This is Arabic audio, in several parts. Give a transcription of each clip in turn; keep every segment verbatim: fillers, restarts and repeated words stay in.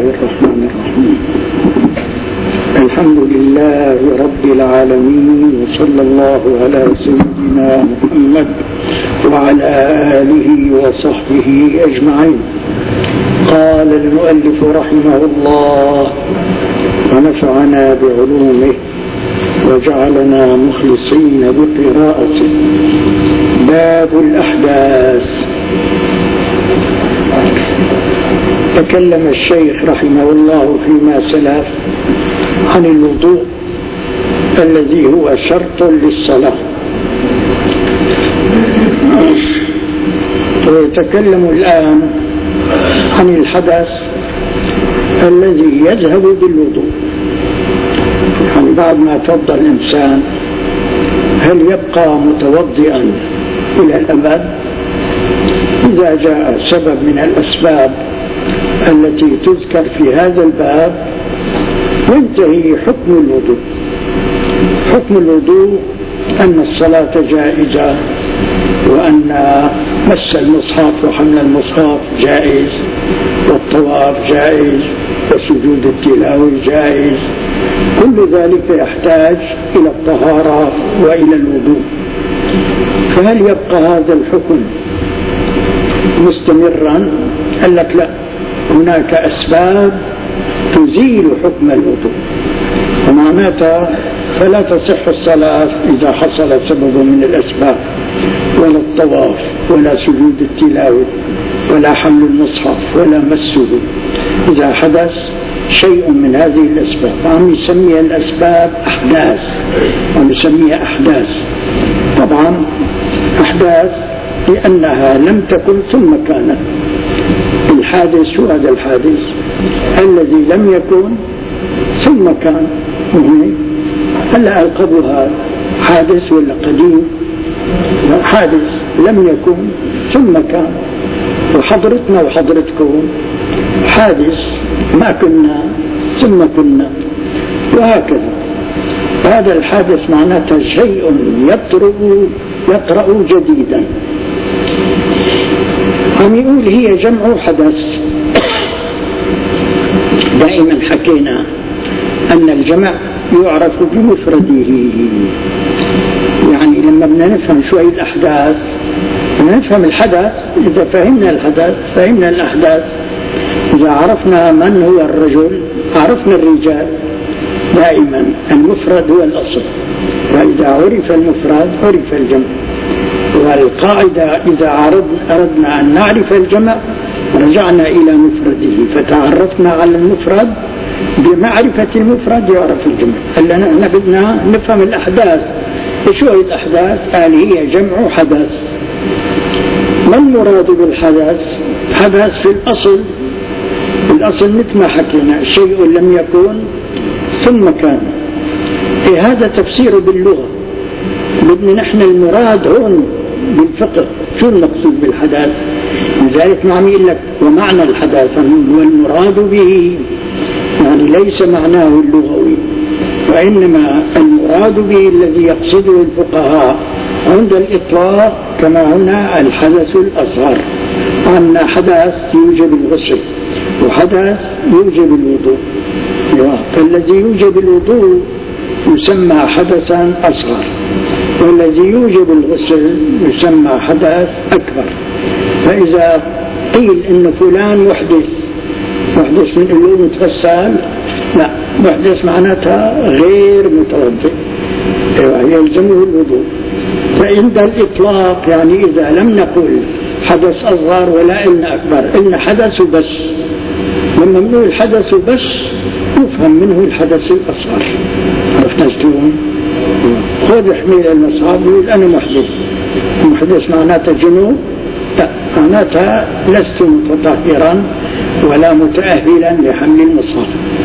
الله الرحمن الرحيم. الحمد لله رب العالمين، وصلى الله على سيدنا محمد وعلى آله وصحبه أجمعين. قال المؤلف رحمه الله ونفعنا بعلومه وجعلنا مخلصين بقراءته. باب الأحداث. تكلم الشيخ رحمه الله فيما سلف عن الوضوء الذي هو شرط للصلاة، ويتكلم الآن عن الحدث الذي يذهب بالوضوء. يعني بعد ما توضأ الإنسان هل يبقى متوضئا إلى الأبد؟ إذا جاء سبب من الأسباب التي تذكر في هذا الباب ينتهي حكم الوضوء. حكم الوضوء أن الصلاة جائزة، وأن مس المصحف وحمل المصحف جائز، والطواف جائز، وسجود التلاوة جائز. كل ذلك يحتاج إلى الطهارة وإلى الوضوء. فهل يبقى هذا الحكم مستمرا؟ قال لك لا، هناك أسباب تزيل حكم الوضوء، ومعناتها فلا تصح الصلاة إذا حصل سبب من الأسباب، ولا الطواف ولا سجود التلاوة ولا حمل المصحف ولا مسه، إذا حدث شيء من هذه الأسباب. عم يسميها الأسباب أحداث، عم يسميها أحداث. طبعا أحداث لأنها لم تكن ثم كانت. الحادث هو هذا الحادث الذي لم يكن ثم كان. هلا القبها حادث ولا قديم؟ حادث لم يكن ثم كان. وحضرتنا وحضرتكم حادث ما كنا ثم كنا، وهكذا. هذا الحادث معناته شيء يطرأ يطرأ جديدا. عم يقول هي جمع حدث. دائما حكينا أن الجمع يعرف بمفرده. يعني لما بدنا نفهم شوي الأحداث نفهم الحدث. إذا فهمنا الحدث فهمنا الأحداث. إذا عرفنا من هو الرجل عرفنا الرجال. دائما المفرد هو الأصل، وإذا عرف المفرد عرف الجمع. والقاعدة إذا أردنا أن نعرف الجمع رجعنا إلى مفرده، فتعرفنا على المفرد. بمعرفة المفرد يعرف الجمع. هلا نحن بدنا نفهم الأحداث. شو هي الأحداث؟ قال هي جمع حدث. ما المراد بالحدث؟ حدث في الأصل. الأصل مثل ما حكينا شيء لم يكن ثم كان. إيه هذا تفسيره باللغة. بدنا نحن المراد هون بالفقه شو المقصود بالحدث. لذلك ما عم يقول لك ومعنى الحدث والمراد به، يعني ليس معناه اللغوي، وإنما المراد به الذي يقصده الفقهاء عند الإطلاق. كما هنا الحدث الأصغر، أن حدث يوجب الغسل وحدث يوجب الوضوء. فالذي يوجب الوضوء يسمى حدثا أصغر، والذي يوجب الغسل يسمى حدث أكبر. فإذا قيل إن فلان محدث، محدث من اللي متغسل؟ لا، محدث معناتها غير متوضئ، يلزمه الوضوء. فعند الإطلاق يعني إذا لم نقل حدث أصغر ولا إن أكبر، إن حدث بس. لما نقول حدث بس نفهم منه الحدث الأصغر. عرفنا شلون؟ خذ حميل المصحف يقول أنا محدث. محدث معناتها جنوب؟ لا، معناتها لست متطهرا ولا متأهلا لحمل المصحف.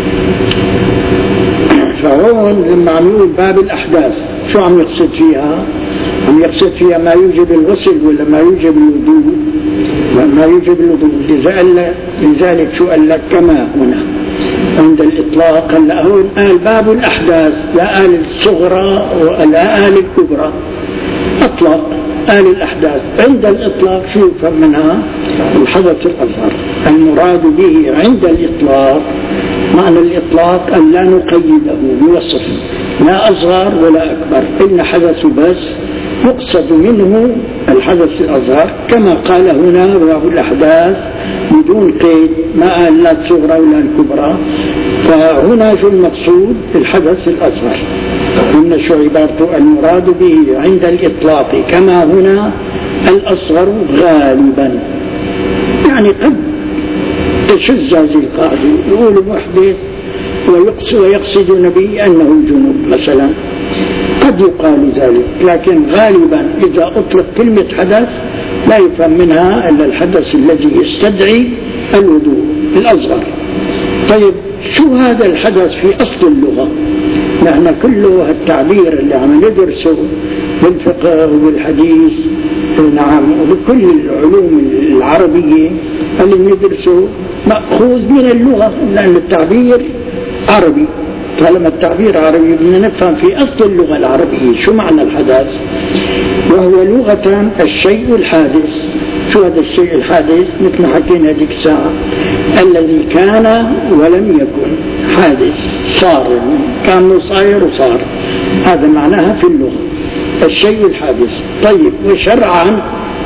فهون لما عم يقول باب الأحداث شو عم يقصد فيها؟ عم يقصد فيها ما يوجب الغسل ولا ما يوجب الوضوء؟ ما يوجب الوضوء. لذلك شو قال لك كما هنا عند الإطلاق. هلا هون قال باب الأحداث، لا قال الصغرى ولا قال الكبرى. أطلق قال الأحداث عند الإطلاق شو يفهم منها؟ الحدث الأصغر. المراد به عند الإطلاق معنى الإطلاق أن لا نقيده بوصف لا أصغر ولا أكبر، إن حدث بس يقصد منه الحدث الأصغر كما قال هنا باب الأحداث بدون قيد، ما قال لا الصغرى ولا الكبرى. فهنا شو المقصود؟ الحدث الأصغر. إن شو عبارته؟ المراد به عند الإطلاق كما هنا الأصغر غالبا. يعني قد تشذ هذه القاعدة، يقول محدث ويقصد ويقصد به أنه الجنوب مثلا، قد يقال ذلك، لكن غالبا إذا أطلق كلمة حدث لا يفهم منها إلا الحدث الذي يستدعي الوضوء الأصغر. طيب شو هذا الحدث في أصل اللغة؟ نحن كله التعبير اللي عم ندرسه بالفقه وبالحديث نعم وبكل العلوم العربية اللي ندرسه مأخوذ من اللغة، لأن التعبير عربي. طالما التعبير عربي بدنا نفهم في أصل اللغة العربية شو معنى الحدث. وهو لغة الشيء الحادث. شو هذا الشيء الحادث؟ مثل ما حكينا هذيك الساعة، الذي كان ولم يكن، حادث صار، كان صاير وصار، هذا معناها في اللغة الشيء الحادث. طيب وشرعا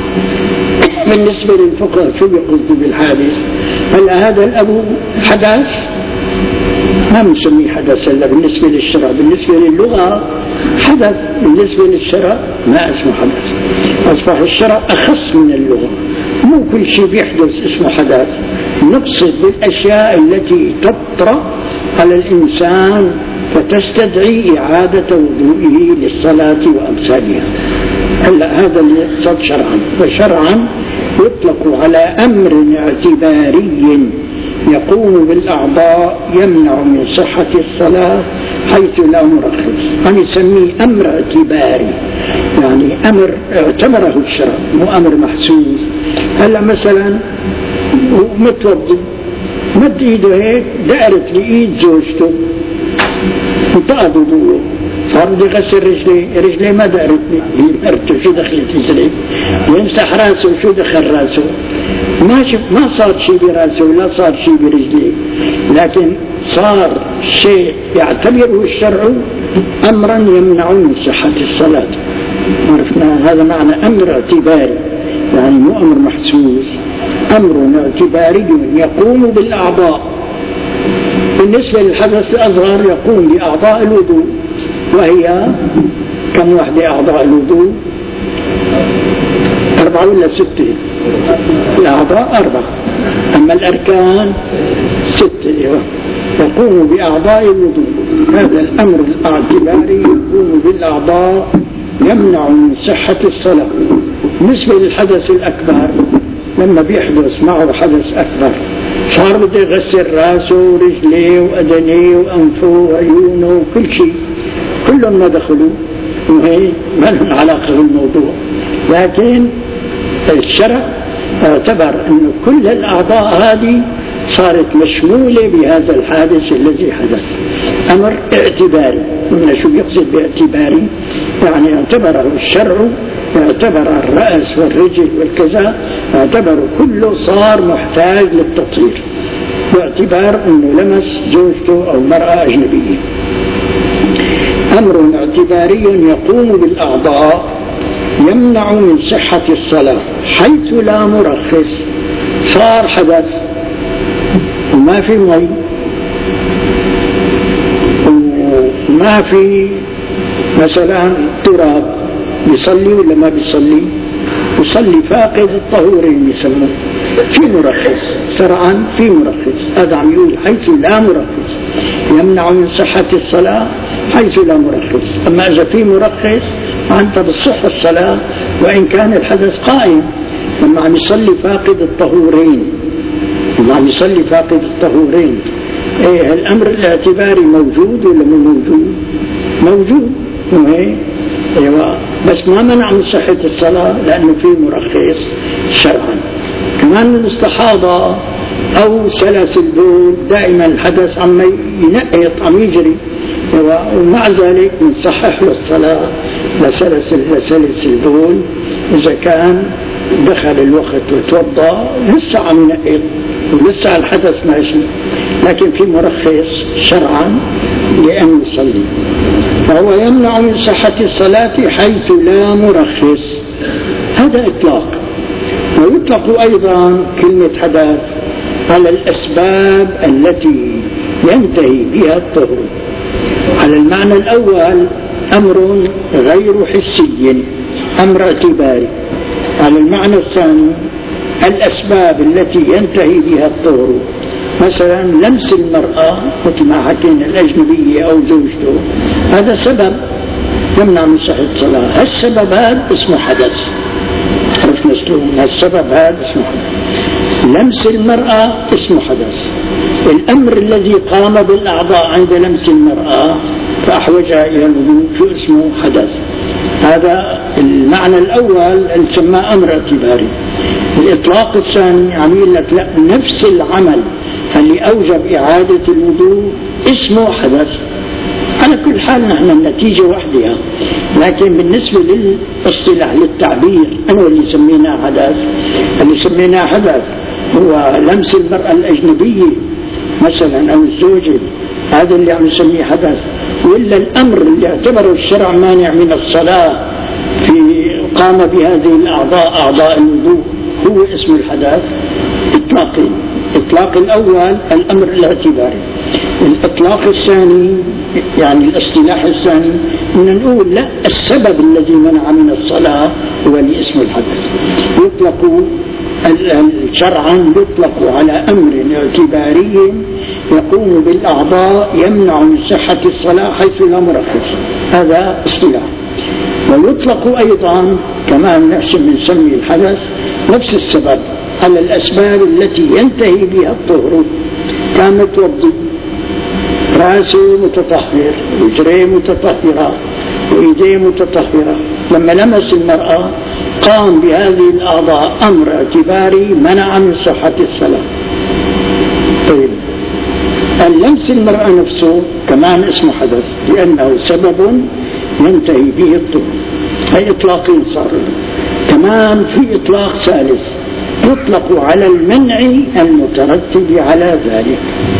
بالنسبة للفقه شو يقصد بالحادث؟ هل هذا الأب حدث؟ ما بنسميه حدث إلا بالنسبة للشرع. بالنسبة للغة حدث، بالنسبة للشرع ما اسمه حدث. أصبح الشرع أخص من اللغة، مو كل شيء بيحدث اسمه حدث. نقصد بالأشياء التي تطرأ على الإنسان فتستدعي إعادة وضوئه للصلاة وأمثالها. هلا هذا اللي يقصد شرعا. وشرعا يطلق على أمر اعتباري يقوم بالأعضاء يمنع من صحة الصلاة حيث لا مرخص. أنا يسميه أمر اعتباري، يعني أمر اعتبره الشرع، مو أمر محسوس. هلا مثلا متوضي مد ايده هيك دقرت لإيد زوجته انتقض وضوءه، صار بده يغسل رجليه، رجليه ما دقرت لي مرته، شو دخلت رجليه؟ يمسح راسه، شو دخل راسه؟ ما شف ما صار شيء براسه ولا صار شيء برجليه، لكن صار شيء يعتبره الشرع أمرا يمنع من صحة الصلاة. عرفنا هذا معنى أمر اعتباري، يعني مو أمر محسوس، أمر اعتباري يقوم بالأعضاء. بالنسبة للحدث الأصغر يقوم بأعضاء الوضوء، وهي كم وحدة أعضاء الوضوء؟ أربعة ولا ستة؟ الأعضاء أربعة، أما الأركان ستة. يقوم بأعضاء الوضوء، هذا الأمر الاعتباري يقوم بالأعضاء يمنع من صحة الصلاة. بالنسبة للحدث الأكبر لما بيحدث معه حدث أكبر، صار بده يغسل راسه ورجليه وأذنيه وأنفه وعيونه وكل شيء، كلهم ما دخلوا وهي ما لهم علاقة بالموضوع، لكن الشرع اعتبر أن كل الأعضاء هذه صارت مشمولة بهذا الحادث الذي حدث. أمر اعتباري. قلنا شو يقصد باعتباري؟ يعني اعتبره الشرع، اعتبر الرأس والرجل والكذا، اعتبر كله صار محتاج للتطهير باعتبار أنه لمس زوجته أو مرأة أجنبية. أمر اعتباري يقوم بالأعضاء يمنع من صحة الصلاة حيث لا مرخص. صار حدث وما في مي وما في مثلا تراب، بيصلي ولا ما بيصلي؟ يصلي فاقد الطهورين يسموه. في مرخص شرعا، في مرخص. هذا عم يقول حيث لا مرخص، يمنع من صحة الصلاة حيث لا مرخص. أما إذا في مرخص فأنت بالصحة الصلاة وإن كان الحدث قائم. لما عم يصلي فاقد الطهورين، لما عم يصلي فاقد الطهورين، إيه الأمر الاعتباري موجود ولا مو موجود؟ موجود. وهي ايوه بس ما منع من صحة الصلاة لأنه في مرخص شرعا. كمان المستحاضة أو سلس البول دائما الحدث عم ينقط عم يجري، ومع ذلك بنصحح له الصلاة لسلسل لسلسل دول إذا كان دخل الوقت وتوضأ لسه عم ينقض ولسه الحدث ماشي، لكن في مرخص شرعا لأن يصلي، فهو يمنع من صحة الصلاة حيث لا مرخص. هذا إطلاق. ويطلق أيضا كلمة حدث على الأسباب التي ينتهي بها الطهر. على المعنى الأول أمر غير حسي، أمر اعتباري. على المعنى الثاني الأسباب التي ينتهي بها الطهر، مثلا لمس المرأة مثل ما حكينا الأجنبية أو زوجته، هذا سبب يمنع من صحة الصلاة. هالسبب هذا اسمه حدث، عرفنا شلون؟ هالسبب هذا اسمه حدث. لمس المرأة اسمه حدث. الأمر الذي قام بالأعضاء عند لمس المرأة فأحوجها إلى الوضوء شو اسمه؟ حدث. هذا المعنى الأول سماه أمر اعتباري. الإطلاق الثاني عم يقول لك لا، نفس العمل اللي أوجب إعادة الوضوء اسمه حدث. على كل حال نحن النتيجة وحدها، لكن بالنسبة للاصطلاح للتعبير أنا اللي سميناه حدث، اللي سميناه حدث هو لمس المرأة الأجنبية مثلا أو الزوجة، هذا اللي عم نسميه حدث. وإلا الأمر اللي اعتبره الشرع مانع من الصلاة في قام بهذه الأعضاء أعضاء الوضوء هو اسم الحدث. إطلاقين، إطلاق الأول الأمر الاعتباري، الإطلاق الثاني يعني الاصطلاح الثاني إن نقول لا، السبب الذي منع من الصلاة هو اللي اسمه الحدث. يطلق شرعا يطلق على أمر اعتباري يقوم بالأعضاء يمنع من صحة الصلاة حيث لا مرخص، هذا اصطلاح. ويطلق أيضا كما نحسن نسمي الحدث نفس السبب على الأسباب التي ينتهي بها الطهر، كان متوضي، راسه متطهر، رجليه متطهرة، وإيديه متطهرة، لما لمس المرأة قام بهذه الأعضاء أمر اعتباري منع من صحة الصلاة. طيب اللمس المرأة نفسه كمان اسمه حدث لأنه سبب ينتهي به الطهر. هي إطلاقين صاروا. كمان في إطلاق ثالث يطلق على المنع المترتب على ذلك.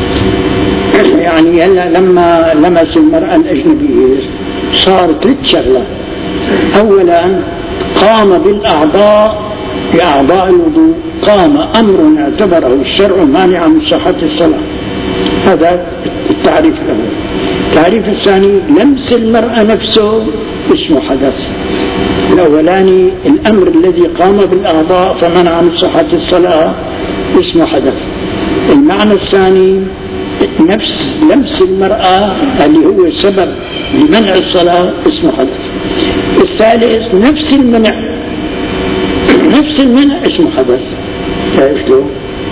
يعني هلا لما لمس المرأة الأجنبية صار ثلاث شغلات. أولا قام بالأعضاء بأعضاء الوضوء، قام أمر اعتبره الشرع مانعا من صحة الصلاة، هذا التعريف الأول. التعريف الثاني لمس المرأة نفسه اسمه حدث. الأولاني الأمر الذي قام بالأعضاء فمنع من صحة الصلاة اسمه حدث. المعنى الثاني نفس لمس المرأة اللي هو سبب لمنع الصلاة اسمه حدث. الثالث نفس المنع نفس المنع اسمه حدث. شايفتوا؟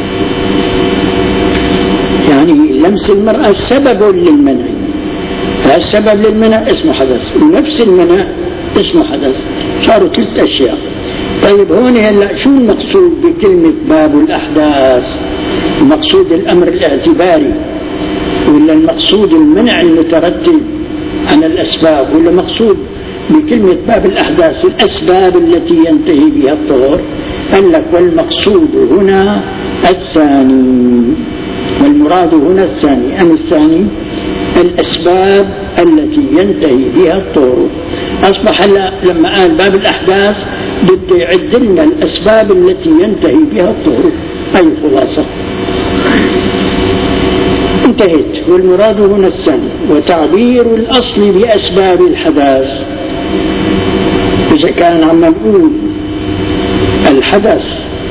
يعني لمس المرأة سبب للمنع، هذا السبب للمنع اسمه حدث، ونفس المنع اسمه حدث. صاروا ثلاث أشياء. طيب هون هلا شو المقصود بكلمة باب الأحداث؟ المقصود الأمر الاعتباري، ولا المقصود المنع المترتب عن الأسباب، ولا مقصود بكلمة باب الأحداث الأسباب التي ينتهي بها الطهر؟ قال لك والمقصود هنا الثاني، والمراد هنا الثاني. أم الثاني الأسباب التي ينتهي بها الطهر. أصبح لما قال باب الأحداث بده يعد لنا الأسباب التي ينتهي بها الطهر. أي خلاصة انتهت. والمراد هنا الثاني. وتعبير الأصل بأسباب الحدث، إذا كان عم نقول الحدث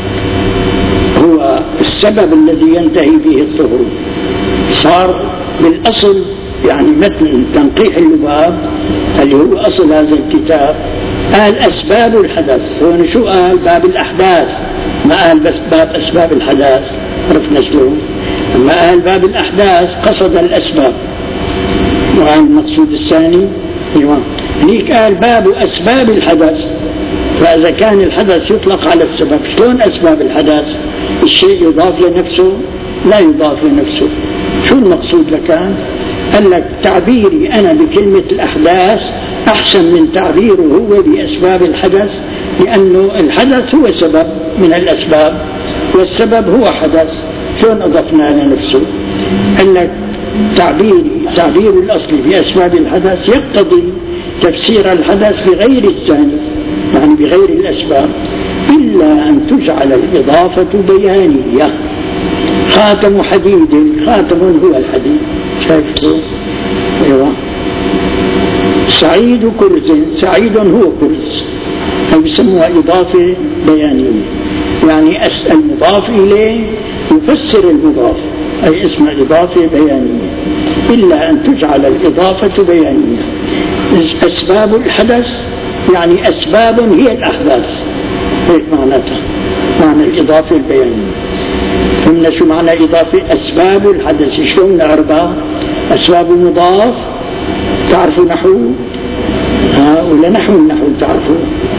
هو السبب الذي ينتهي به الطهر، صار بالأصل يعني مثل تنقيح اللباب اللي هو أصل هذا الكتاب قال أسباب الحدث. هون شو قال؟ باب الأحداث، ما قال بس باب أسباب الحدث. عرفنا شلون؟ لما قال باب الأحداث قصد الأسباب. وعن المقصود الثاني ايوه هنيك قال باب أسباب الحدث. فإذا كان الحدث يطلق على السبب، شلون أسباب الحدث؟ الشيء يضاف لنفسه؟ لا يضاف لنفسه. شو المقصود لكان؟ قال لك تعبيري أنا بكلمة الأحداث أحسن من تعبيره هو بأسباب الحدث، لأنه الحدث هو سبب من الأسباب والسبب هو حدث. شلون أضفنا لنفسه؟ قال لك تعبير تعبير الأصل بأسباب الحدث يقتضي تفسير الحدث بغير الثاني، يعني بغير الأسباب، إلا أن تجعل الإضافة بيانية. خاتم حديد، خاتم هو الحديد، شايفه؟ أيوة. سعيد كرز، سعيد هو كرز، أو يسموها إضافة بيانية، يعني المضاف إليه يفسر المضاف، أي اسمها إضافة بيانية. إلا أن تجعل الإضافة بيانية. أسباب الحدث يعني أسباب هي الأحداث، هيك معناتها، معنى الإضافة البيانية. قلنا شو معنى إضافة؟ أسباب الحدث. شلون نعرفها؟ أسباب مضاف، تعرفوا نحو؟ ها ولا نحو النحو تعرفوا؟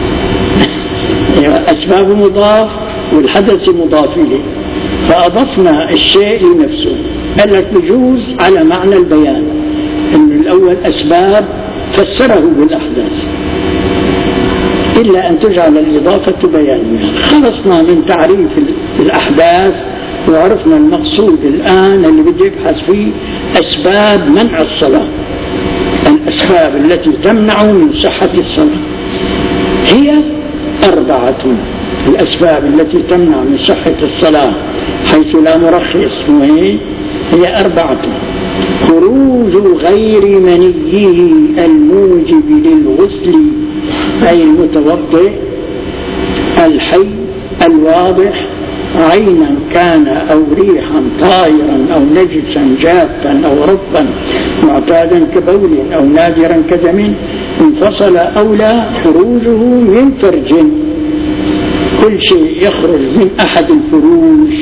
أسباب مضاف والحدث مضاف إليه، فأضفنا الشيء لنفسه. قال لك بجوز على معنى البيان، إن الأول أسباب فسره بالأحداث، إلا أن تجعل الإضافة بيانية. خلصنا من تعريف الأحداث وعرفنا المقصود الآن اللي بدي يبحث فيه أسباب منع الصلاة. الأسباب التي تمنع من صحة الصلاة هي أربعة. الأسباب التي تمنع من صحة الصلاة حيث لا مرخص هي أربعة: خروج غير منيه الموجب للغسل أي المتوضئ، الحي الواضح عينا كان أو ريحا طائرا أو نجسا جافا أو رطبا معتادا كبول أو نادرا كدم انفصل أو لا، خروجه من فرج. كل شيء يخرج من أحد الفروج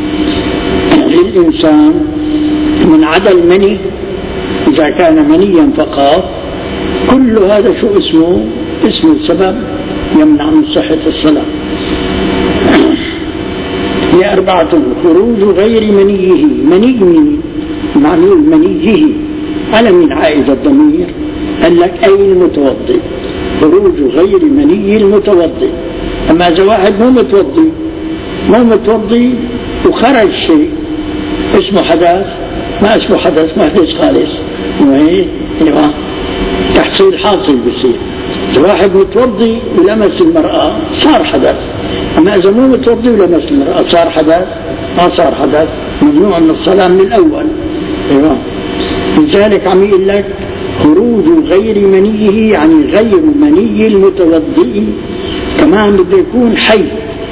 للإنسان من عدا المني، إذا كان منيا فقط، كل هذا شو اسمه؟ اسم السبب يمنع من صحة الصلاة. هي أربعة: خروج غير منيه، مني معنى منيه على من عائد الضمير، قال لك أي المتوضئ، خروج غير مني المتوضئ. أما إذا واحد مو متوضئ مو متوضئ وخرج شيء اسمه حدث، ما اسمه حدث، محدث خالص، وهي تحصيل حاصل بصير. إذا واحد متوضئ ولمس المرأة صار حدث، أما إذا مو متوضئ ولمس المرأة صار حدث؟ ما صار حدث، ممنوع من الصلاة من الأول. أيوة. لذلك عم يقول لك خروج غير منيه، يعني غير مني المتوضئ. كمان بده يكون حي،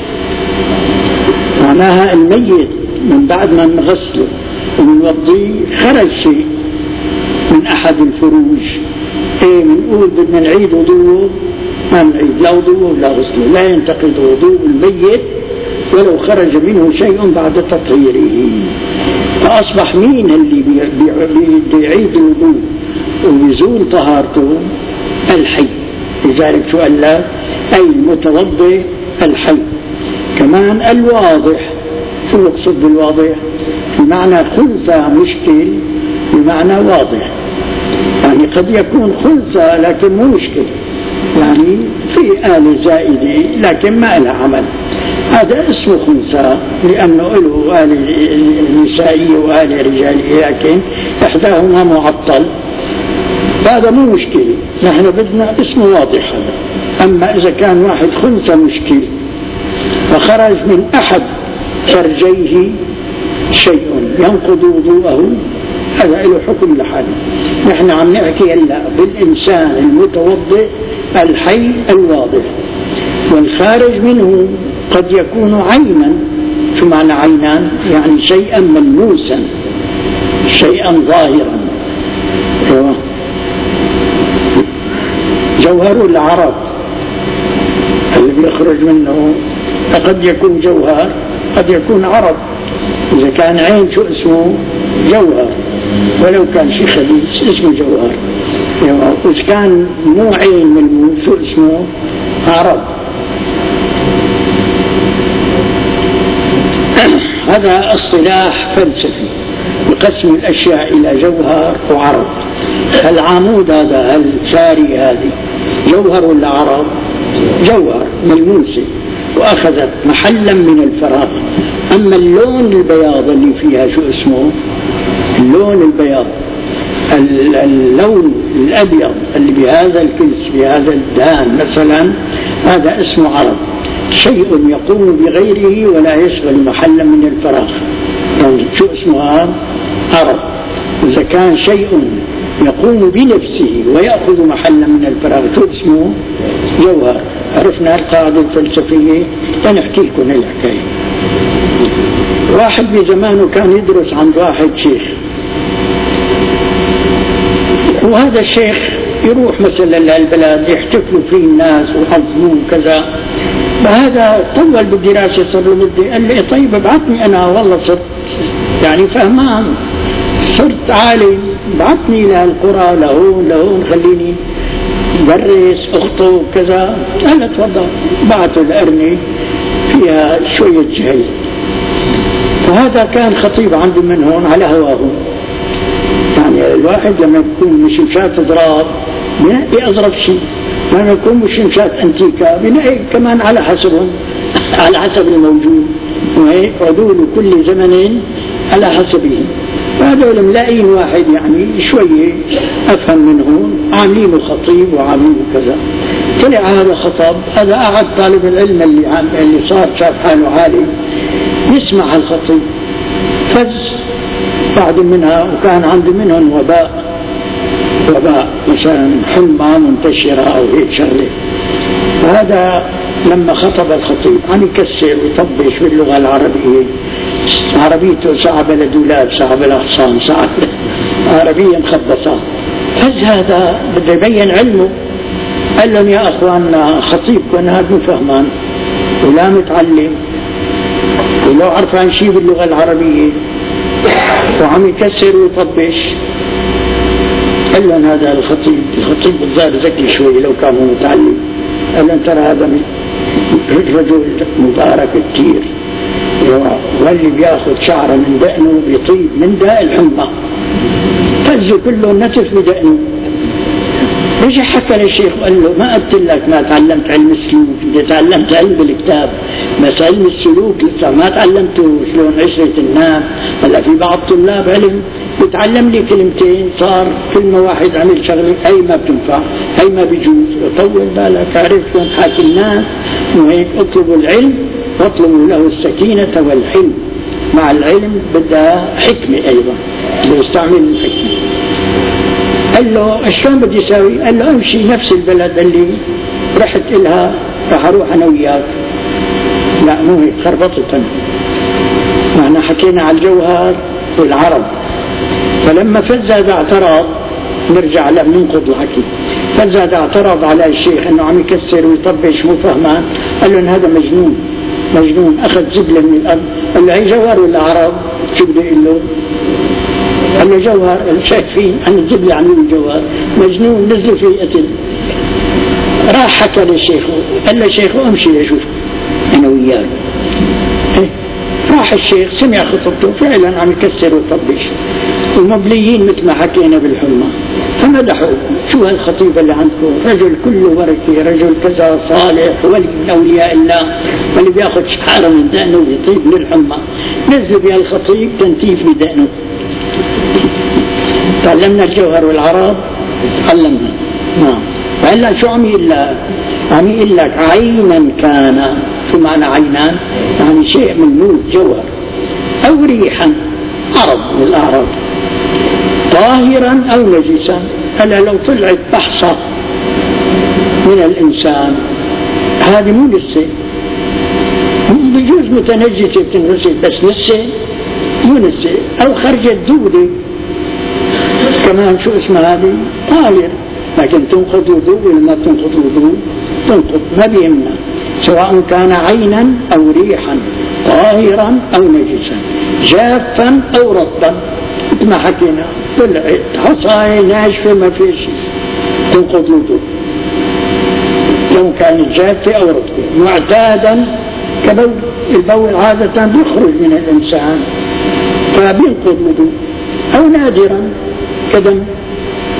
معناها الميت من بعد ما نغسله ونوضيه خرج شيء من أحد الفروج. ايه بنقول بدنا نعيد وضوء، ما نعيد لا وضوء ولا غسله، لا ينتقد وضوء الميت ولو خرج منه شيء بعد تطهيره. فأصبح مين اللي بده يعيد الوضوء ويزول طهارته؟ الحي. لذلك شو قال لك؟ أي المتوضئ الحي. كمان الواضح، شو يقصد بالواضح؟ بمعنى خنثى مشكل، بمعنى واضح، يعني قد يكون خنثى لكن مو مشكل، يعني في آلة زائدة لكن ما لها عمل، هذا اسمه خنثى لأنه له آلة نسائية وآلة رجالية لكن إحداهما معطل، هذا مو مشكلة، نحن بدنا اسمه واضح هذا. أما إذا كان واحد خنثى مشكل وخرج من أحد فرجيه شيء ينقض وضوءه، هذا له حكم لحاله. نحن عم نحكي هلا بالإنسان المتوضئ الحي الواضح، والخارج منه قد يكون عينا. شو معنى عينان؟ يعني شيئا ملموسا، شيئا ظاهرا. جوهر العرب اللي بيخرج منه قد يكون جوهر، قد يكون عرب. إذا كان عين شو اسمه؟ جوهر، ولو كان شيء خبيث اسمه جوهر. وإذا كان مو عين ملموس شو اسمه؟ عرب. هذا اصطلاح فلسفي لقسم الأشياء إلى جوهر وعرب. العمود هذا الساري هذه جوهر ولا عرض؟ جوهر ملموسة وأخذت محلا من الفراغ. أما اللون البياض اللي فيها شو اسمه؟ اللون البياض، اللون الأبيض اللي بهذا الكلس بهذا الدهان مثلا، هذا اسمه عرض، شيء يقوم بغيره ولا يشغل محلا من الفراغ. يعني شو اسمه هذا؟ عرض. إذا كان شيء يقوم بنفسه ويأخذ محلا من الفراغ شو اسمه؟ جوهر. عرفنا القاعدة الفلسفية؟ لنحكي لكم الحكاية. واحد بزمانه كان يدرس عند واحد شيخ، وهذا الشيخ يروح مثلا للبلاد يحتفلوا فيه الناس ويعظموه كذا، فهذا طول بالدراسة صار له مدة، قال لي طيب ابعثني أنا والله صرت يعني فهمان، صرت عالم، بعثني لهالقرى لهون لهون خليني درس أخطب كذا. قال تفضل. بعثوا الأرني فيها شوية جهل، وهذا كان خطيب عندي من هون على هواهم. يعني الواحد لما يكون مشمشات اضراب بنقي اضرب شيء، لما يكون مشمشات انتيكا بنقي كمان على حسبهم على حسب الموجود، وهيك عدول كل زمن على حسبه. فهذول ملاقين واحد يعني شوية أفهم من هون، عاملينه خطيب وعاملينه كذا. طلع هذا خطب، هذا قعد طالب العلم اللي, اللي صار شاف حاله عالم يسمع الخطيب، فز بعد منها، وكان عندي منهم وباء وباء مثلا حمى منتشرة أو هيك شغلة. فهذا لما خطب الخطيب عم يكسر ويطبش باللغة العربية، عربيته صعبة لدولاب، صعبة لحصان، صعبة عربية مخبصة. فز هذا بده يبين علمه، قال لهم يا أخواننا خطيبكم هذا مو فهمان ولا متعلم ولو عرفان شيء باللغة العربية وعم يكسر ويطبش. قال لهم هذا الخطيب الخطيب بالظاهر ذكي شوي لو كان متعلم. قال لهم ترى هذا رجل مبارك كثير، واللي بياخذ شعره من دقنه بيطيب من داء الحمى. فزوا كله نتف بدقنه. رجع حكى للشيخ وقال له ما قلت لك ما تعلمت علم السلوك؟ إذا تعلمت علم بالكتاب بس علم السلوك لسه ما تعلمته شلون عشرة الناس. هلا في بعض طلاب علم بتعلم لي كلمتين صار كلمة واحد عمل شغلة هي ما بتنفع هي ما بيجوز. طول بالك عرف شلون حاكي الناس، وهيك اطلبوا العلم واطلبوا له السكينة والحلم. مع العلم بدها حكمة أيضا، بيستعمل الحكمة. قال له شلون بدي اسوي؟ قال له امشي نفس البلد اللي رحت إلها راح اروح انا وياك. لا مو هيك، خربطت. معنا حكينا على الجوهر والعرض. فلما فزاد اعترض، نرجع له ننقض الحكي، فزاد اعترض على الشيخ انه عم يكسر ويطبش مو فهمان. قال له هذا مجنون مجنون. اخذ زبله من الارض، قال له هي جوهر ولا عرض؟ شو بدي اقول له؟ قال له جوهر. شايفين عن الزبله عاملين جوهر. مجنون نزل فيه قتل. راح حكى للشيخ، قال له شيخ امشي اشوف انا وياك. راح الشيخ سمع خطبته فعلا عم يكسر ويطبش، والمبليين مثل ما حكينا بالحلمة فمدحوا شو هالخطيب اللي عندكم، رجل كله بركة، رجل كذا صالح ولي من أولياء الله، واللي بياخذ شعره من دقنه ويطيب من الحمى. نزلوا بها الخطيب تنتيف بدقنه. تعلمنا الجوهر والعرض، تعلمنا. نعم. فهلا شو عم يقول لك؟ عم يقول لك عينا كان. شو معنى عينان؟ يعني شيء من نور جوهر، أو ريحا عرض من الأعراض، طاهرا أو نجسا. هلا لو طلعت بحصة من الإنسان هذه مو نسة، بجوز متنجسة بتنغسل، بس نسة مو نسة. أو خرجت دودة كمان شو اسمها هذه؟ طاهر، لكن تنقض وضوء ولا ما تنقض وضوء؟ تنقض، ما بيهمنا سواء كان عينا أو ريحا، طاهرا أو نجسا، جافا أو رطبا. مثل ما حكينا طلعت حصاية ناشفة ما في شيء تنقض الوضوء لو كانت جافة أو رطبة. معتادا كبول، البول عادة بيخرج من الإنسان فبينقض الوضوء. أو نادرا كدم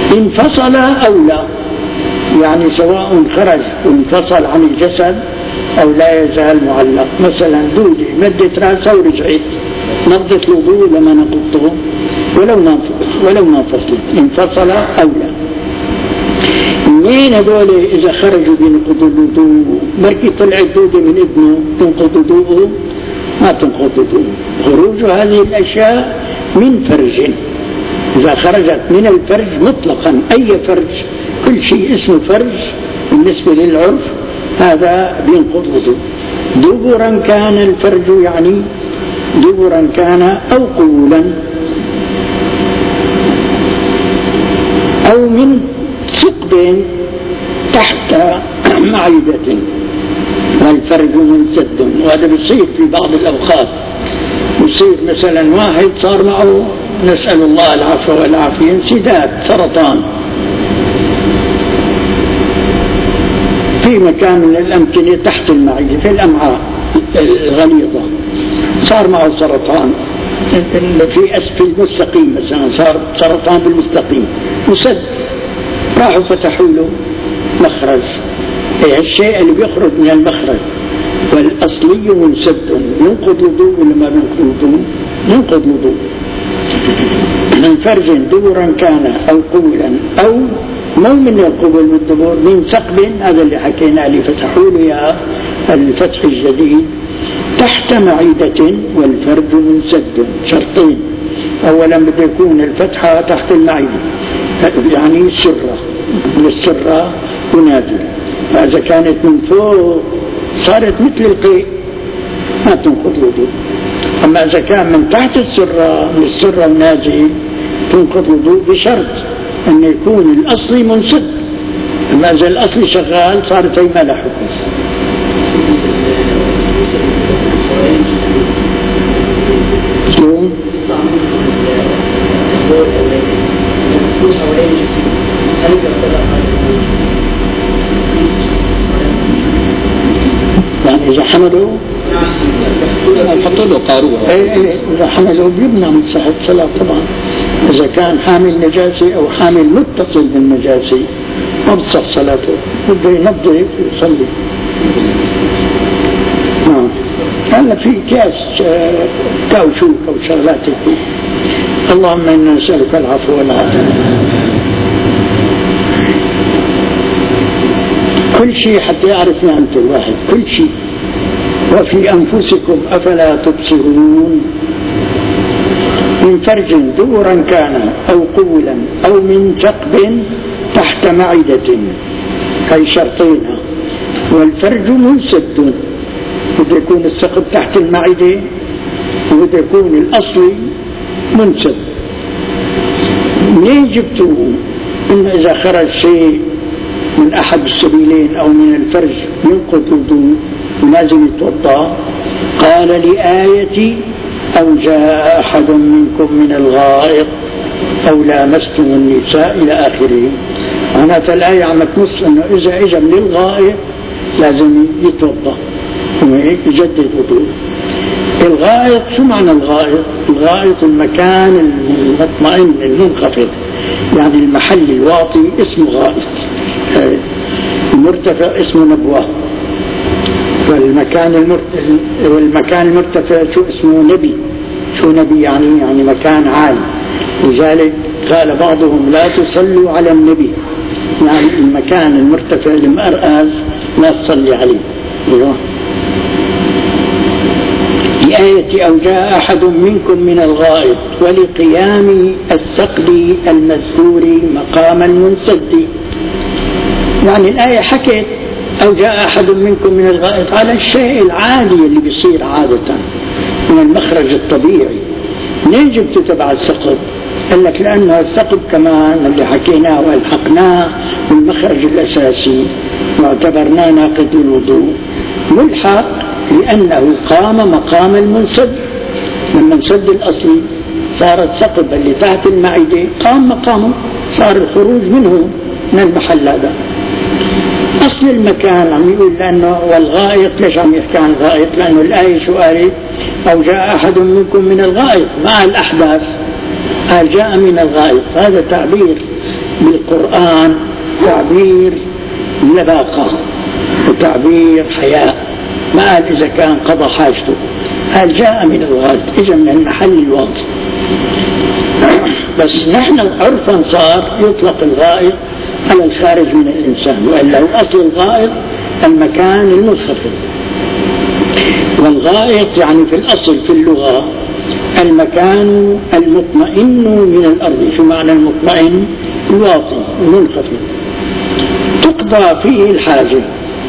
انفصل أو لا، يعني سواء خرج وانفصل عن الجسد أو لا يزال معلق. مثلا دودة مدت رأسها ورجعت، نقضت الوضوء لما نقضته ولو ما ولو ما انفصلت، انفصل أو لا. اثنين هذول إذا خرجوا بينقضوا الوضوء، بركي طلعت دودة من ابنه تنقض وضوءه؟ ما تنقض وضوءه. خروج هذه الأشياء من فرج، إذا خرجت من الفرج مطلقا، أي فرج، كل شيء اسمه فرج بالنسبة للعرف هذا بينقض وضوء. دبرا كان الفرج، يعني دبرا كان أو قولا أو من ثقب تحت معدة، والفرج منسد. وهذا بيصير في بعض الأوقات، بيصير مثلا واحد صار معه، نسأل الله العفو والعافية، انسداد سرطان في مكان من الأمكنة تحت المعدة في الأمعاء الغليظة، صار معه سرطان في أسفل المستقيم، مثلا صار سرطان بالمستقيم مسد، راحوا فتحوا له مخرج. أي الشيء اللي بيخرج من المخرج والأصلي منسد، ينقض وضوء ولا ما ينقض وضوء؟ ينقض وضوء. من فرج دبرا كان أو قولا، أو مو من القبل والدبر، من ثقب، هذا اللي حكينا عليه، فتحوا له يا الفتح الجديد، تحت معدة والفرج منسد. شرطين، أولا بده يكون الفتحة تحت المعدة، يعني السرة، من السرة ونازل. فإذا كانت من فوق صارت مثل القيء ما تنقض وضوء. أما إذا كان من تحت السرة، من السرة النازل، تنقض وضوء بشرط أن يكون الأصلي منسد. أما إذا الأصلي شغال صارت هي ما له حكم. شلون؟ يعني إذا حملوا حطوا له قاروره، اي اي اذا حملوا بيمنع من صحة الصلاة طبعا. اذا كان حامل نجاسي او حامل متصل بالنجاسي ما بتصح صلاته، بده ينظف ويصلي. نعم. هلا في كاس كاوشوك او شغلات هيك. اللهم انا نسألك العفو والعافية. كل شيء حتى يعرف نعمة الواحد، كل شيء. وفي أنفسكم أفلا تبصرون. من فرج دبرا كان أو قولا أو من ثقب تحت معدة، هي شرطينها. والفرج منسد، بده يكون الثقب تحت المعدة، وبده يكون الأصلي منسد. منين جبتوا إنه إذا خرج شيء من أحد السبيلين أو من الفرج ينقض وضوء ولازم يتوضأ؟ قال لآية أو جاء أحد منكم من الغائط أو لامستم النساء إلى آخره. معناتها الآية عم تنص أنه إذا إجا من الغائط لازم يتوضأ وهيك يجدد وضوء. الغائط شو معنى الغائط؟ الغائط المكان المطمئن المنخفض، يعني المحل الواطي اسمه غائط، المرتفع اسمه نبوة، والمكان المرتفع والمكان المرتفع شو اسمه نبي. شو نبي يعني؟ يعني مكان عالي. لذلك قال بعضهم لا تصلوا على النبي، يعني المكان المرتفع المرآز لا تصلي عليه. لآية أو جاء أحد منكم من الغائط ولقيام الثقب المذكور مقام المنسد. يعني الآية حكت أو جاء أحد منكم من الغائط على الشيء العادي اللي بيصير عادة من المخرج الطبيعي. ليه جبت تبع الثقب؟ قال لك لأنه الثقب كمان اللي حكيناه والحقناه بالمخرج الأساسي واعتبرناه ناقض الوضوء، ملحق لأنه قام مقام المنسد. لما انسد الأصلي صار الثقب اللي تحت المعدة قام مقامه، صار الخروج منه من المحل هذا. أصل المكان عم يقول لأنه والغائط، ليش عم يحكي عن الغائط؟ لأنه الآية شو قالت؟ أو جاء أحد منكم من الغائط مع الأحداث، قال جاء من الغائط. هذا تعبير بالقرآن تعبير لباقة وتعبير حياء، ما قال إذا كان قضى حاجته، قال جاء من الغائط، إذا من المحل الواطي. بس نحن عرفا صار يطلق الغائط على الخارج من الإنسان، وإلا أصل الغائط المكان المنخفض. والغائط يعني في الأصل في اللغة المكان المطمئن من الأرض. شو معنى المطمئن؟ الواطي المنخفض تقضى فيه الحاجة.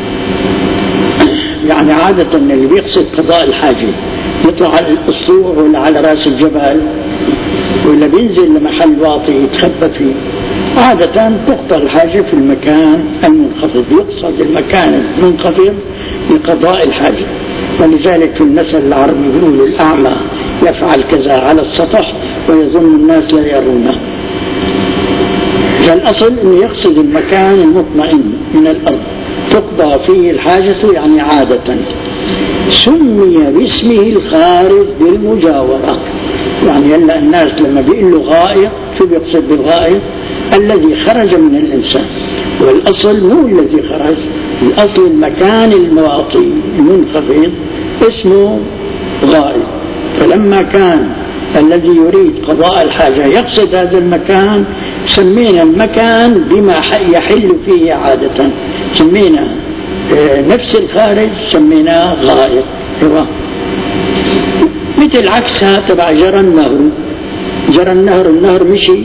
يعني عادة اللي بيقصد قضاء الحاجة يطلع على الأسطول ولا على رأس الجبل ولا بينزل لمحل واطي يتخبى فيه. عادة تقضى الحاجة في المكان المنخفض، يقصد المكان المنخفض لقضاء الحاجة. ولذلك في المثل العربي بيقولوا الأعمى يفعل كذا على السطح ويظن الناس لا يرونه. فالأصل أنه يقصد المكان المطمئن من الأرض تقضى فيه الحاجة، يعني عادة. سمي باسمه الخارج بالمجاورة، يعني هلا الناس لما بيقولوا غائط شو بيقصد بالغائط؟ الذي خرج من الإنسان، والأصل مو الذي خرج، الأصل المكان المواطي المنخفض اسمه غائط. فلما كان الذي يريد قضاء الحاجة يقصد هذا المكان سمينا المكان بما يحل فيه عادة، سمينا نفس الخارج سميناه غائط. مثل عكسها تبع جرى النهر. جرى النهر، النهر مشي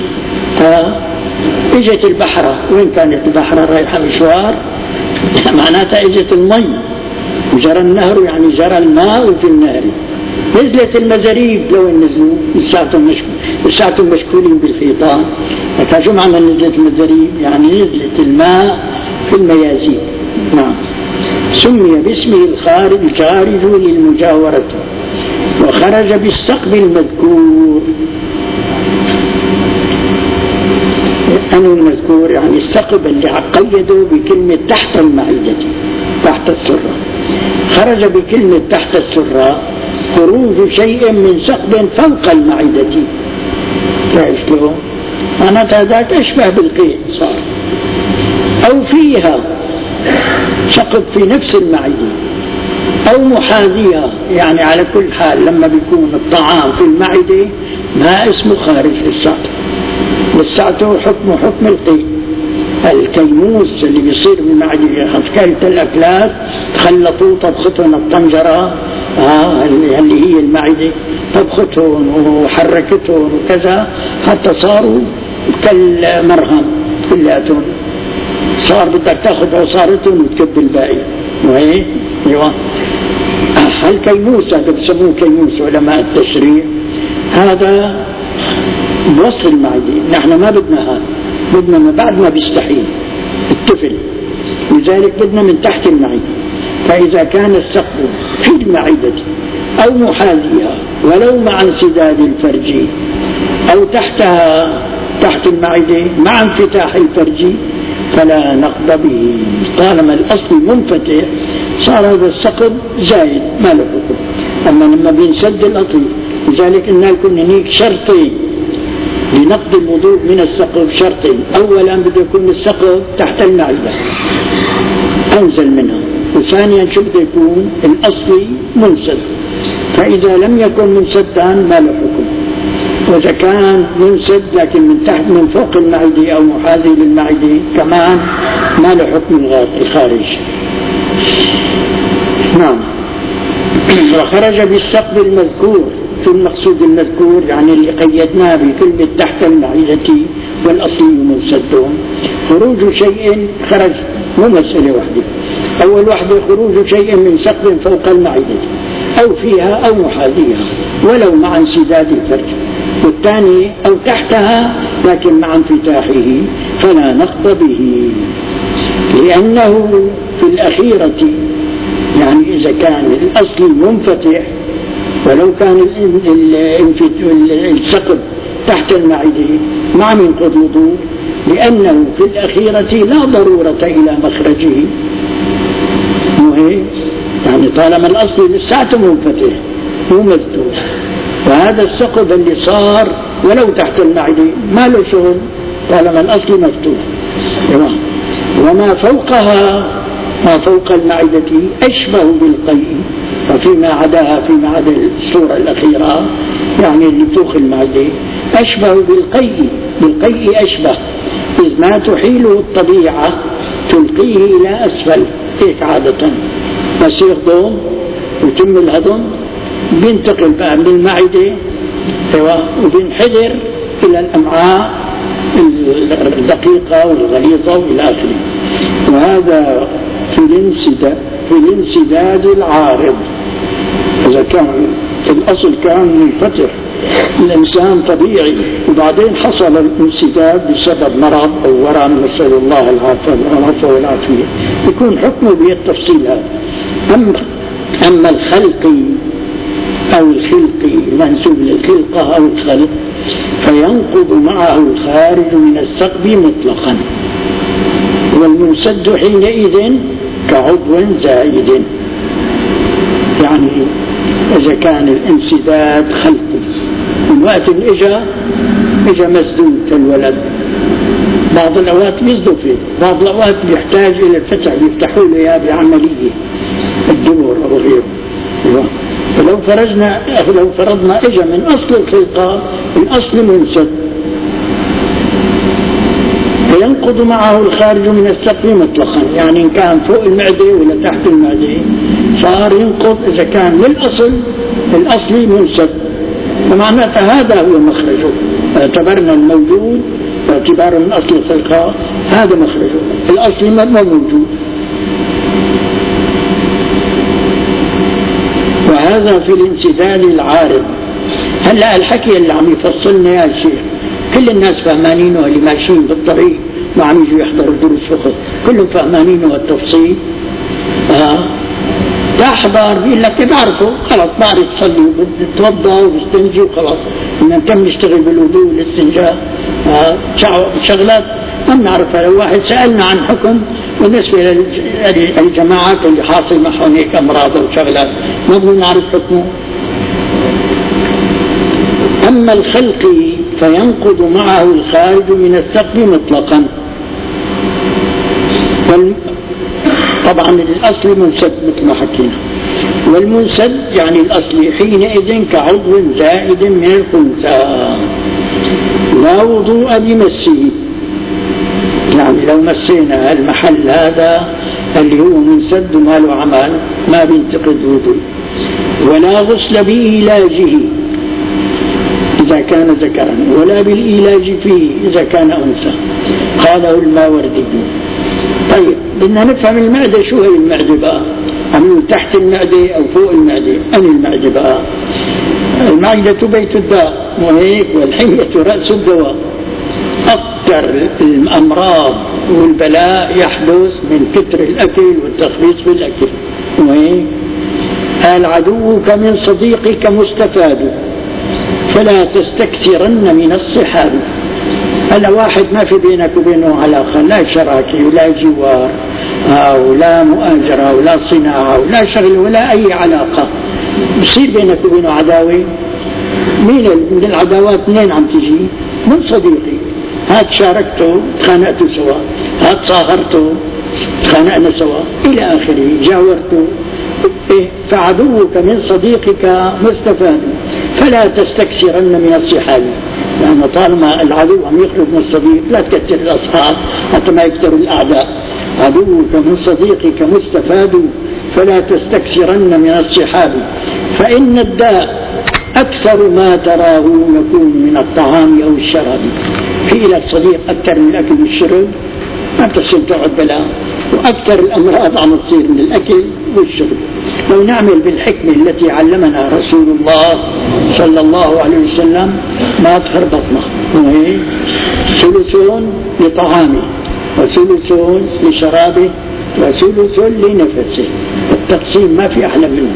اجت البحرة. وين كانت البحرة؟ رايحة مشوار، معناتها اجت المي. وجرى النهر يعني جرى الماء في النهر. نزلت المزاريب، لو نزلوا لساتهم لساتهم مشكولين بالحيطان. شو معنى نزلت المزاريب؟ يعني نزلت الماء في الميازيب. نعم. سمي باسمه الخارج خارج للمجاورة، وخرج بالسقف المذكور. أنا المذكور يعني السقف اللي قيده بكلمة تحت المعدة، تحت السرة. خرج بكلمة تحت السرة خروج شيء من سقف فوق المعدة. كيف شلون؟ معناتها ذاك أشبه بالقيء صار، أو فيها سقف في نفس المعدة، أو محاذيها. يعني على كل حال لما بيكون الطعام في المعدة ما اسمه خارج للساعته، للساعته حكمه حكم القيء. الكيموس اللي بيصير بالمعدة، كانت الأكلات تخلطوا طبختهم الطنجرة آه اللي هي المعدة، طبختهم وحركتهم وكذا حتى صاروا كالمرهم كلاتهم. صار بدك تاخذ عصارتهم وتكب الباقي. وهيك ايوه الكيموس هذا بسموه كيموس علماء التشريع. هذا بوصل المعدة. نحن ما بدنا هذا، بدنا ما بعد ما بيستحيل الطفل، لذلك بدنا من تحت المعدة. فإذا كان السقف في المعدة أو محاذيها ولو مع انسداد الفرج، أو تحتها تحت المعدة مع انفتاح الفرج، فلا نقض به. طالما الأصل منفتح صار هذا السقف زايد ما له حكم. أما لما بينسد الأطيب، لذلك قلنا لكم هنيك شرطين لنقض الوضوء من السقف. شرطين: أولا بده يكون السقف تحت المعدة أنزل منها، وثانيا شو بده يكون؟ الأصلي منسد. فإذا لم يكن منسدا ما له حكم، وإذا كان منسد لكن من تحت من فوق المعدة أو محاذي للمعدة كمان ما له حكم الخارج. نعم. وخرج بالسقف المذكور. في المقصود المذكور يعني اللي قيدناه بكلمة تحت المعدة والأصلي منسد. خروج شيء خرج مو مسألة واحدة. أول واحدة خروج شيء من سقف فوق المعدة أو فيها أو محاذيها ولو مع انسداد الفرج، والثاني أو تحتها لكن مع انفتاحه فلا نقض به، لأنه في الأخيرة يعني إذا كان الأصل منفتح ولو كان السقف تحت المعدة ما ينقض وضوء، لأنه في الأخيرة لا ضرورة إلى مخرجه. وهي يعني طالما الأصل لساته منفتح مو مفتوح، وهذا السقف اللي صار ولو تحت المعدة ما له شغل طالما الأصل مفتوح. وما فوقها ما فوق المعدة أشبه بالقيء، وفيما عداها فيما عدا الصورة الأخيرة يعني اللي فوق المعدة أشبه بالقيء، بالقيء أشبه، إذ ما تحيله الطبيعة تلقيه إلى أسفل هيك عادة، بس يهضم ويتم الهضم بينتقل بقى من المعدة وبينحدر إلى الأمعاء الدقيقة والغليظة وإلى آخره. وهذا في الانسداد في الانسداد العارض. إذا كان الأصل كان منفتح الإنسان طبيعي وبعدين حصل الانسداد بسبب مرض أو ورم، نسأل الله العافية والعافية، يكون حكمه بالتفصيل هذا. أما أما الخلق أو الخلق منسوب للخلقة أو الخلق فينقض معه الخارج من الثقب مطلقا، والمنسد حينئذ كعضو زائد. يعني إذا كان الانسداد خلقي من وقت الإجا إجا مسدود كالولد، بعض الأوقات بيصدق فيه، بعض الأوقات بيحتاج إلى الفتح، بيفتحوا له إياه بعملية الدور أو غيره. فلو فرضنا لو فرضنا إجا من أصل الخلقة الأصل منسد فينقض معه الخارج من الثقب مطلقا، يعني إن كان فوق المعدة ولا تحت المعدة صار ينقض إذا كان من الأصل الأصلي منسد، فمعناتها هذا هو مخرجه. اعتبرنا الموجود باعتبار من أصل الخلقة هذا مخرجه، الأصل ما موجود. وهذا في الانسداد العارض. هلا الحكي اللي عم يفصلنا يا شيخ كل الناس فهمانينه، اللي ماشيين بالطريق وعم يجوا يحضروا دروس فقه كلهم فهمانينه التفصيل. آه. تحضر بيقول لك بعرفه خلاص، بعرف تصلي وبتتوضا وبستنجي وخلاص، بدنا نكمل نشتغل بالوضوء والاستنجاء. آه. شغلات ما بنعرفها. لو واحد سألنا عن حكم بالنسبة للجماعات اللي حاصل معهم هيك أمراض وشغلات ما بدنا نعرف حكمه. أما الخلق فينقض معه الخارج من الثقب مطلقا. طبعا الأصل منسد مثل ما حكينا، والمنسد يعني الأصل حينئذ كعضو زائد من الخنثى لا وضوء بمسه. يعني لو مسينا المحل هذا اللي هو منسد وما له عمل ما بينتقد وضوء، ولا غسل بإيلاجه إذا كان ذكرا، ولا بالإيلاج فيه إذا كان أنثى، قاله الماوردي. طيب بدنا نفهم المعدة، شو هي المعدة بقى؟ عم تحت المعدة أو فوق المعدة؟ أن المعدة بقى المعدة بيت الداء وهيك، والحمية رأس الدواء. أكثر الأمراض والبلاء يحدث من كتر الأكل والتخليص بالأكل. وهيك قال عدوك من صديقك مستفاد فلا تستكثرن من الصحاب. هلا واحد ما في بينك وبينه علاقة، لا شراكة ولا جوار ولا مؤاجرة ولا صناعة ولا شغل ولا أي علاقة، بصير بينك وبينه عداوة. مين من العداوات منين عم تجي؟ من صديقي، هات شاركته تخانقته سوا، هات صاهرته تخانقنا سوا إلى آخره، جاورته. إيه؟ فعدوك من صديقك مستفاد فلا تستكثرن من الصحاب، لأن طالما العدو عم يخرج من الصديق لا تكثر الأصحاب حتى ما يكثر الأعداء. عدوك من صديقك مستفاد فلا تستكثرن من الصحاب، فإن الداء أكثر ما تراه يكون من الطعام أو الشراب. في إلى الصديق أكثر من الأكل والشرب ما بتصير تقعد بلا، وأكثر الأمراض عم تصير من الأكل والشرب. لو نعمل بالحكمة التي علمنا رسول الله صلى الله عليه وسلم ما تخربطنا. وهي ثلثون لطعامه وثلثون لشرابه وثلث لنفسه، التقسيم ما في أحلى منه.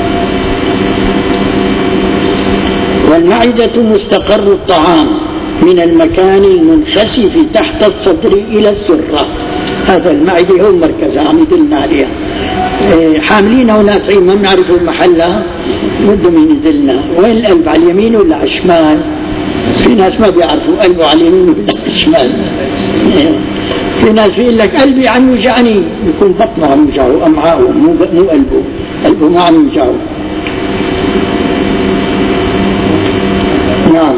والمعدة مستقر الطعام من المكان المنخسف تحت الصدر إلى السرة. هذا المعدة هو المركز عم يدلنا عليها. حاملينها ونافعين ما بنعرفوا محلها بدهم ينزلنا. وين القلب، على اليمين ولا على الشمال؟ في ناس ما بيعرفوا قلبه على اليمين ولا على الشمال. في ناس يقول لك قلبي عم يوجعني، يكون بطنه عم يوجعه، أمعاءه، مو مو قلبه، قلبه ما عم يوجعه. نعم.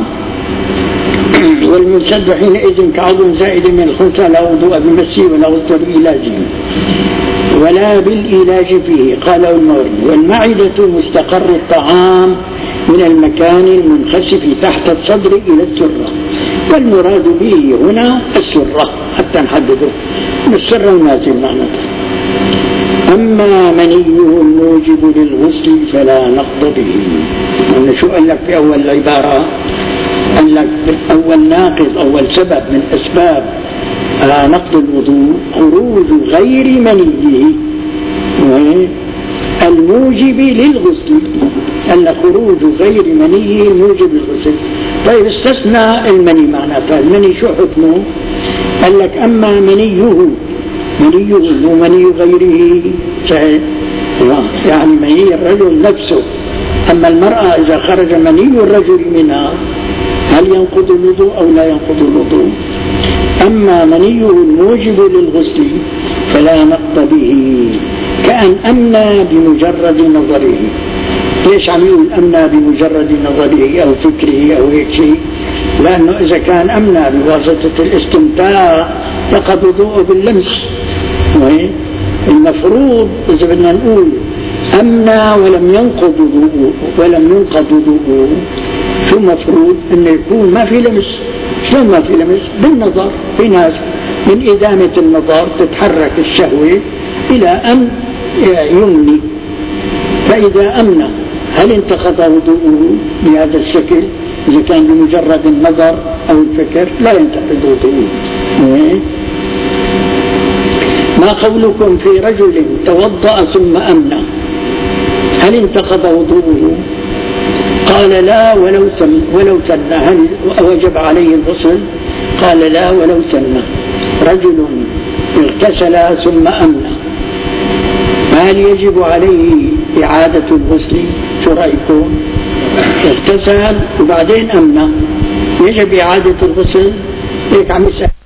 والمنسد حينئذ كعضو زائد من الخنثى لا وضوء بمسه ولا غسل بإيلاجه ولا بالإيلاج فيه. قاله النووي. والمعدة مستقر الطعام من المكان المنخسف تحت الصدر إلى السرة، والمراد به هنا السرة حتى نحدده السرة النازل معناته. أما منيه الموجب للغسل فلا نقض به. أنا شو قال لك في أول العبارة؟ قال لك أول ناقض، أول سبب من أسباب نقض الوضوء خروج غير منيه الموجب للغسل. قال لك خروج غير منيه الموجب للغسل. طيب استثنى المني معناته، المني شو حكمه؟ قال لك أما منيه، منيه مو مني غيره، يعني مني الرجل نفسه. أما المرأة إذا خرج مني الرجل منها هل ينقض الوضوء أو لا ينقض الوضوء؟ أما منيه الموجب للغسل فلا نقض به، كأن أمنى بمجرد نظره. ليش عم يقول أمنى بمجرد نظره أو فكره أو هيك شيء؟ لأنه إذا كان أمنى بواسطة الاستمتاع فقد وضوءه باللمس. المفروض إذا بدنا نقول أمنى ولم ينقض وضوءه ولم ينقض وضوءه، شو مفروض؟ إنه يكون ما في لمس. شلون ما في لمس؟ بالنظر. في ناس من إدامة النظر تتحرك الشهوة إلى أن يمني، فإذا أمنى هل انتقض وضوءه بهذا الشكل؟ إذا كان بمجرد النظر أو الفكر لا ينتقض وضوءه. ما قولكم في رجل توضأ ثم أمنى هل انتقض وضوءه؟ قال لا ولو سن ولو سن. هل وجب عليه الغسل؟ قال لا ولو سن. رجل اغتسل ثم أمنى هل يجب عليه إعادة الغسل؟ شو رأيكم؟ اغتسل وبعدين أمنى، يجب إعادة الغسل؟ هيك عم يسأل.